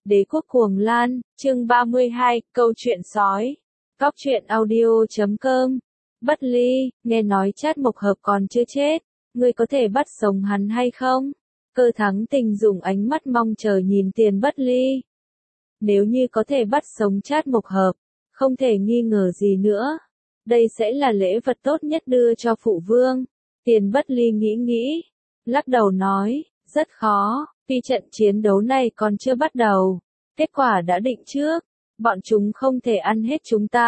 Đế quốc cuồng lan, chương 32, câu chuyện sói. Góc truyện audio.com. Bất Ly, nghe nói Trát Mộc Hợp còn chưa chết, ngươi có thể bắt sống hắn hay không? Cơ Thắng Tình dùng ánh mắt mong chờ nhìn Tiền Bất Ly. Nếu như có thể bắt sống Trát Mộc Hợp, không thể nghi ngờ gì nữa. Đây sẽ là lễ vật tốt nhất đưa cho phụ vương. Tiền Bất Ly nghĩ, lắc đầu nói, rất khó, vì trận chiến đấu này còn chưa bắt đầu. Kết quả đã định trước, bọn chúng không thể ăn hết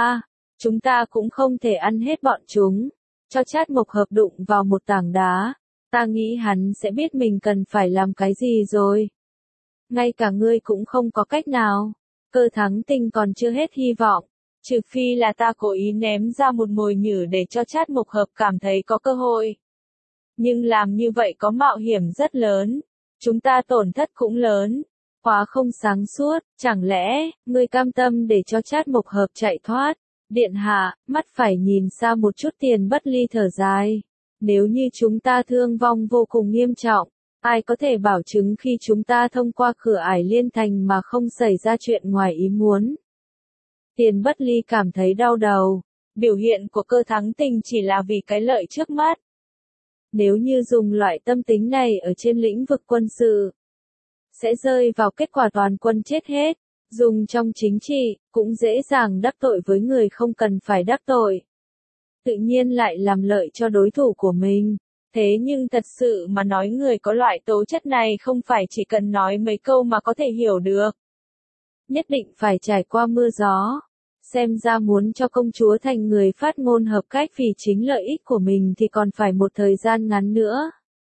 chúng ta cũng không thể ăn hết bọn chúng. Cho Trát Mộc Hợp đụng vào một tảng đá, ta nghĩ hắn sẽ biết mình cần phải làm cái gì rồi. Ngay cả ngươi cũng không có cách nào. Cơ Thắng Tình còn chưa hết hy vọng, trừ phi là ta cố ý ném ra một mồi nhử để cho Trát Mộc Hợp cảm thấy có cơ hội. Nhưng làm như vậy có mạo hiểm rất lớn, chúng ta tổn thất cũng lớn, quá không sáng suốt, chẳng lẽ, ngươi cam tâm để cho Trát Mộc Hợp chạy thoát? Điện hạ, mắt phải nhìn xa một chút. Tiền Bất Ly thở dài. Nếu như chúng ta thương vong vô cùng nghiêm trọng, ai có thể bảo chứng khi chúng ta thông qua cửa ải liên thành mà không xảy ra chuyện ngoài ý muốn? Tiền Bất Ly cảm thấy đau đầu. Biểu hiện của Cơ Thắng Tình chỉ là vì cái lợi trước mắt. Nếu như dùng loại tâm tính này ở trên lĩnh vực quân sự, sẽ rơi vào kết quả toàn quân chết hết. Dùng trong chính trị, cũng dễ dàng đắc tội với người không cần phải đắc tội. Tự nhiên lại làm lợi cho đối thủ của mình. Thế nhưng thật sự mà nói, người có loại tố chất này không phải chỉ cần nói mấy câu mà có thể hiểu được. Nhất định phải trải qua mưa gió. Xem ra muốn cho công chúa thành người phát ngôn hợp cách vì chính lợi ích của mình thì còn phải một thời gian ngắn nữa.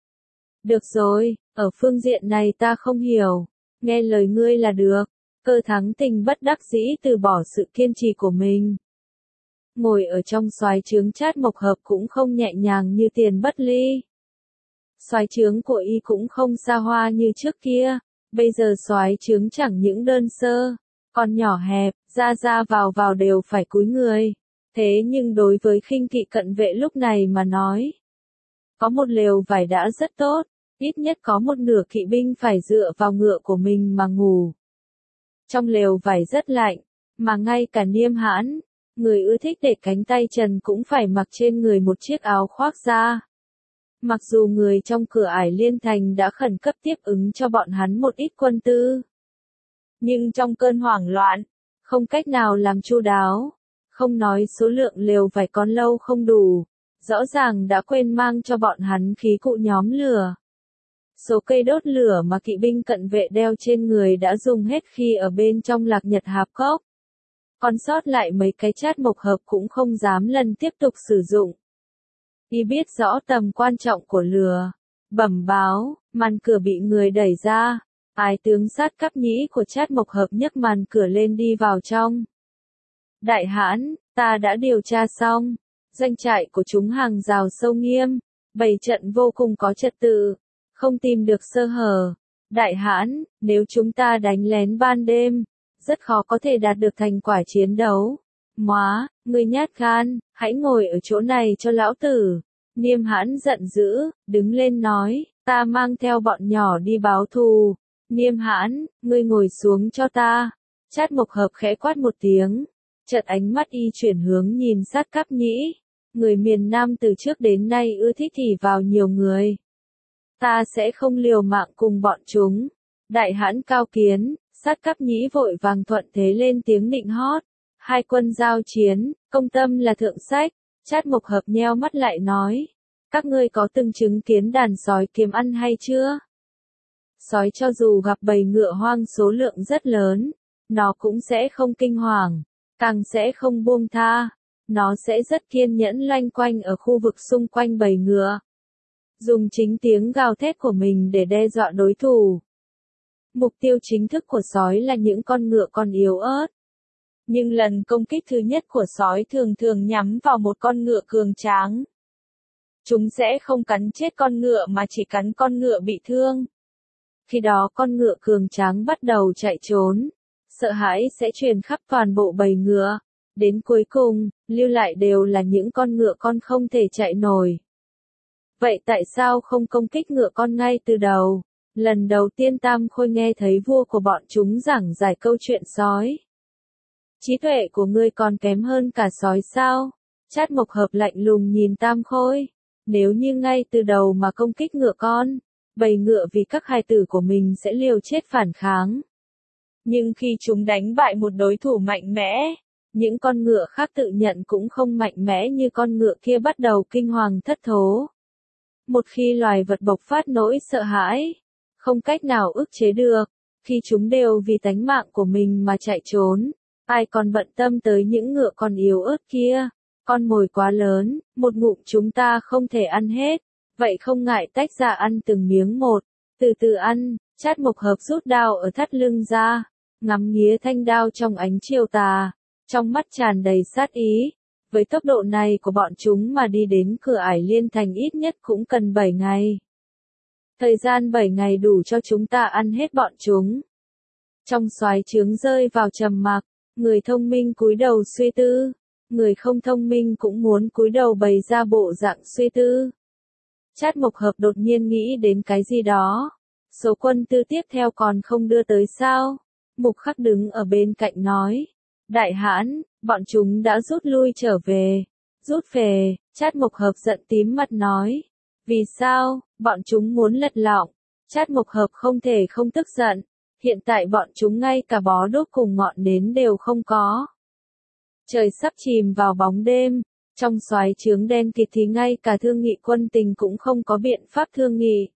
Được rồi, ở phương diện này ta không hiểu. Nghe lời ngươi là được. Cơ Thắng Tình bất đắc dĩ từ bỏ sự kiên trì của mình. Ngồi ở trong soái trướng Trát Mộc Hợp cũng không nhẹ nhàng như Tiền Bất Ly. Soái trướng của y cũng không xa hoa như trước kia. Bây giờ soái trướng chẳng những đơn sơ, còn nhỏ hẹp, ra vào đều phải cúi người. Thế nhưng đối với khinh kỵ cận vệ lúc này mà nói, có một lều vải đã rất tốt, ít nhất có một nửa kỵ binh phải dựa vào ngựa của mình mà ngủ. Trong lều vải rất lạnh, mà ngay cả Niêm Hãn, người ưa thích để cánh tay trần cũng phải mặc trên người một chiếc áo khoác da. Mặc dù người trong cửa ải liên thành đã khẩn cấp tiếp ứng cho bọn hắn một ít quân tư, nhưng trong cơn hoảng loạn, không cách nào làm chu đáo, không nói số lượng lều vải còn lâu không đủ, rõ ràng đã quên mang cho bọn hắn khí cụ nhóm lửa. Số cây đốt lửa mà kỵ binh cận vệ đeo trên người đã dùng hết khi ở bên trong Lạc Nhật Hạp Cốc. Còn sót lại mấy cái Trát Mộc Hợp cũng không dám lần tiếp tục sử dụng. Y biết rõ tầm quan trọng của lửa. Bẩm báo, màn cửa bị người đẩy ra. Ái tướng Sát Cấp Nhĩ của Trát Mộc Hợp nhấc màn cửa lên đi vào trong. Đại hãn, ta đã điều tra xong. Doanh trại của chúng hàng rào sâu nghiêm, bày trận vô cùng có trật tự, không tìm được sơ hở. Đại hãn, nếu chúng ta đánh lén ban đêm, rất khó có thể đạt được thành quả chiến đấu. Móa, ngươi nhát gan, hãy ngồi ở chỗ này cho lão tử. Niêm Hãn giận dữ, đứng lên nói, ta mang theo bọn nhỏ đi báo thù. Niêm Hãn, ngươi ngồi xuống cho ta. Trát Mộc Hợp khẽ quát một tiếng. Chợt ánh mắt y chuyển hướng nhìn Sát Cấp Nhĩ. Người miền Nam từ trước đến nay ưa thích ỷ vào nhiều người. Ta sẽ không liều mạng cùng bọn chúng. Đại hãn cao kiến. Sát Cấp Nhĩ vội vàng thuận thế lên tiếng nịnh hót. Hai quân giao chiến, công tâm là thượng sách. Trát Mộc Hợp nheo mắt lại nói. Các ngươi có từng chứng kiến đàn sói kiếm ăn hay chưa? Sói cho dù gặp bầy ngựa hoang số lượng rất lớn, nó cũng sẽ không kinh hoàng, càng sẽ không buông tha. Nó sẽ rất kiên nhẫn loanh quanh ở khu vực xung quanh bầy ngựa, dùng chính tiếng gào thét của mình để đe dọa đối thủ. Mục tiêu chính thức của sói là những con ngựa còn yếu ớt. Nhưng lần công kích thứ nhất của sói thường thường nhắm vào một con ngựa cường tráng. Chúng sẽ không cắn chết con ngựa mà chỉ cắn con ngựa bị thương. Khi đó con ngựa cường tráng bắt đầu chạy trốn. Sợ hãi sẽ truyền khắp toàn bộ bầy ngựa. Đến cuối cùng, lưu lại đều là những con ngựa con không thể chạy nổi. Vậy tại sao không công kích ngựa con ngay từ đầu? Lần đầu tiên Tam Khôi nghe thấy vua của bọn chúng giảng giải câu chuyện sói. Trí tuệ của ngươi còn kém hơn cả sói sao? Trát Mộc Hợp lạnh lùng nhìn Tam Khôi. Nếu như ngay từ đầu mà công kích ngựa con, bầy ngựa vì các hài tử của mình sẽ liều chết phản kháng. Nhưng khi chúng đánh bại một đối thủ mạnh mẽ, những con ngựa khác tự nhận cũng không mạnh mẽ như con ngựa kia bắt đầu kinh hoàng thất thố. Một khi loài vật bộc phát nỗi sợ hãi, không cách nào ức chế được, khi chúng đều vì tánh mạng của mình mà chạy trốn, ai còn bận tâm tới những ngựa còn yếu ớt kia. Con mồi quá lớn, một ngụm chúng ta không thể ăn hết, vậy không ngại tách ra ăn từng miếng một, từ từ ăn. Trát Mộc Hợp rút đao ở thắt lưng ra, ngắm nghía thanh đao trong ánh chiều tà, trong mắt tràn đầy sát ý. Với tốc độ này của bọn chúng mà đi đến cửa ải Liên Thành ít nhất cũng cần 7 ngày. Thời gian 7 ngày đủ cho chúng ta ăn hết bọn chúng. Trong soái trướng rơi vào trầm mặc, người thông minh cúi đầu suy tư, người không thông minh cũng muốn cúi đầu bày ra bộ dạng suy tư. Trát Mộc Hợp đột nhiên nghĩ đến cái gì đó. Số quân tư tiếp theo còn không đưa tới sao? Mục Khắc đứng ở bên cạnh nói. Đại hãn, bọn chúng đã rút lui trở về. Rút về, Trát Mộc Hợp giận tím mặt nói. Vì sao, bọn chúng muốn lật lọng? Trát Mộc Hợp không thể không tức giận. Hiện tại bọn chúng ngay cả bó đuốc cùng ngọn nến đều không có. Trời sắp chìm vào bóng đêm, trong soái trướng đen kịt thì ngay cả thương nghị quân tình cũng không có biện pháp thương nghị.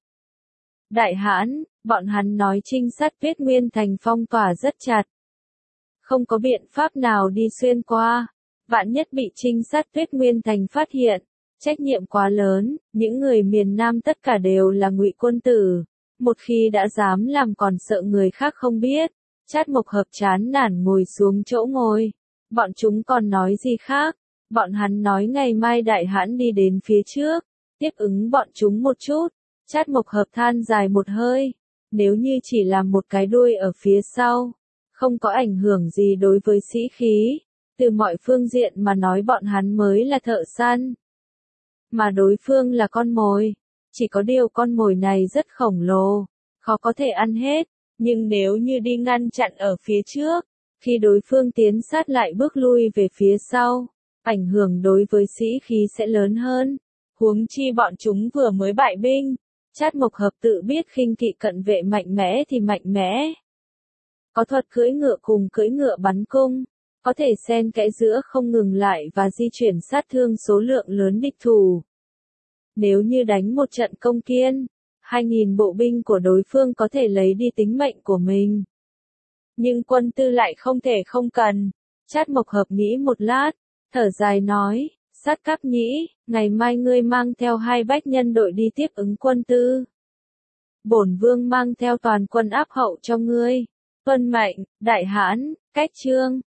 Đại hãn, bọn hắn nói trinh sát Tuyết Nguyên Thành phong tỏa rất chặt. Không có biện pháp nào đi xuyên qua, vạn nhất bị trinh sát Tuyết Nguyên Thành phát hiện, trách nhiệm quá lớn, những người miền Nam tất cả đều là ngụy quân tử, một khi đã dám làm còn sợ người khác không biết. Trát Mộc Hợp chán nản ngồi xuống chỗ ngồi. Bọn chúng còn nói gì khác? Bọn hắn nói ngày mai đại hãn đi đến phía trước, tiếp ứng bọn chúng một chút. Trát Mộc Hợp than dài một hơi. Nếu như chỉ làm một cái đuôi ở phía sau, không có ảnh hưởng gì đối với sĩ khí. Từ mọi phương diện mà nói bọn hắn mới là thợ săn. Mà đối phương là con mồi. Chỉ có điều con mồi này rất khổng lồ, khó có thể ăn hết. Nhưng nếu như đi ngăn chặn ở phía trước, khi đối phương tiến sát lại bước lui về phía sau, ảnh hưởng đối với sĩ khí sẽ lớn hơn. Huống chi bọn chúng vừa mới bại binh. Trát Mộc Hợp tự biết khinh kỵ cận vệ mạnh mẽ thì mạnh mẽ. Có thuật cưỡi ngựa cùng cưỡi ngựa bắn cung, có thể xen kẽ giữa không ngừng lại và di chuyển sát thương số lượng lớn địch thủ. Nếu như đánh một trận công kiên, 2.000 bộ binh của đối phương có thể lấy đi tính mệnh của mình. Nhưng quân tư lại không thể không cần. Trát Mộc Hợp nghĩ một lát, thở dài nói, Sát Cáp Nhĩ, ngày mai ngươi mang theo 2 bách nhân đội đi tiếp ứng quân tư. Bổn vương mang theo toàn quân áp hậu cho ngươi. Tuân mệnh, đại hãn. Cách chương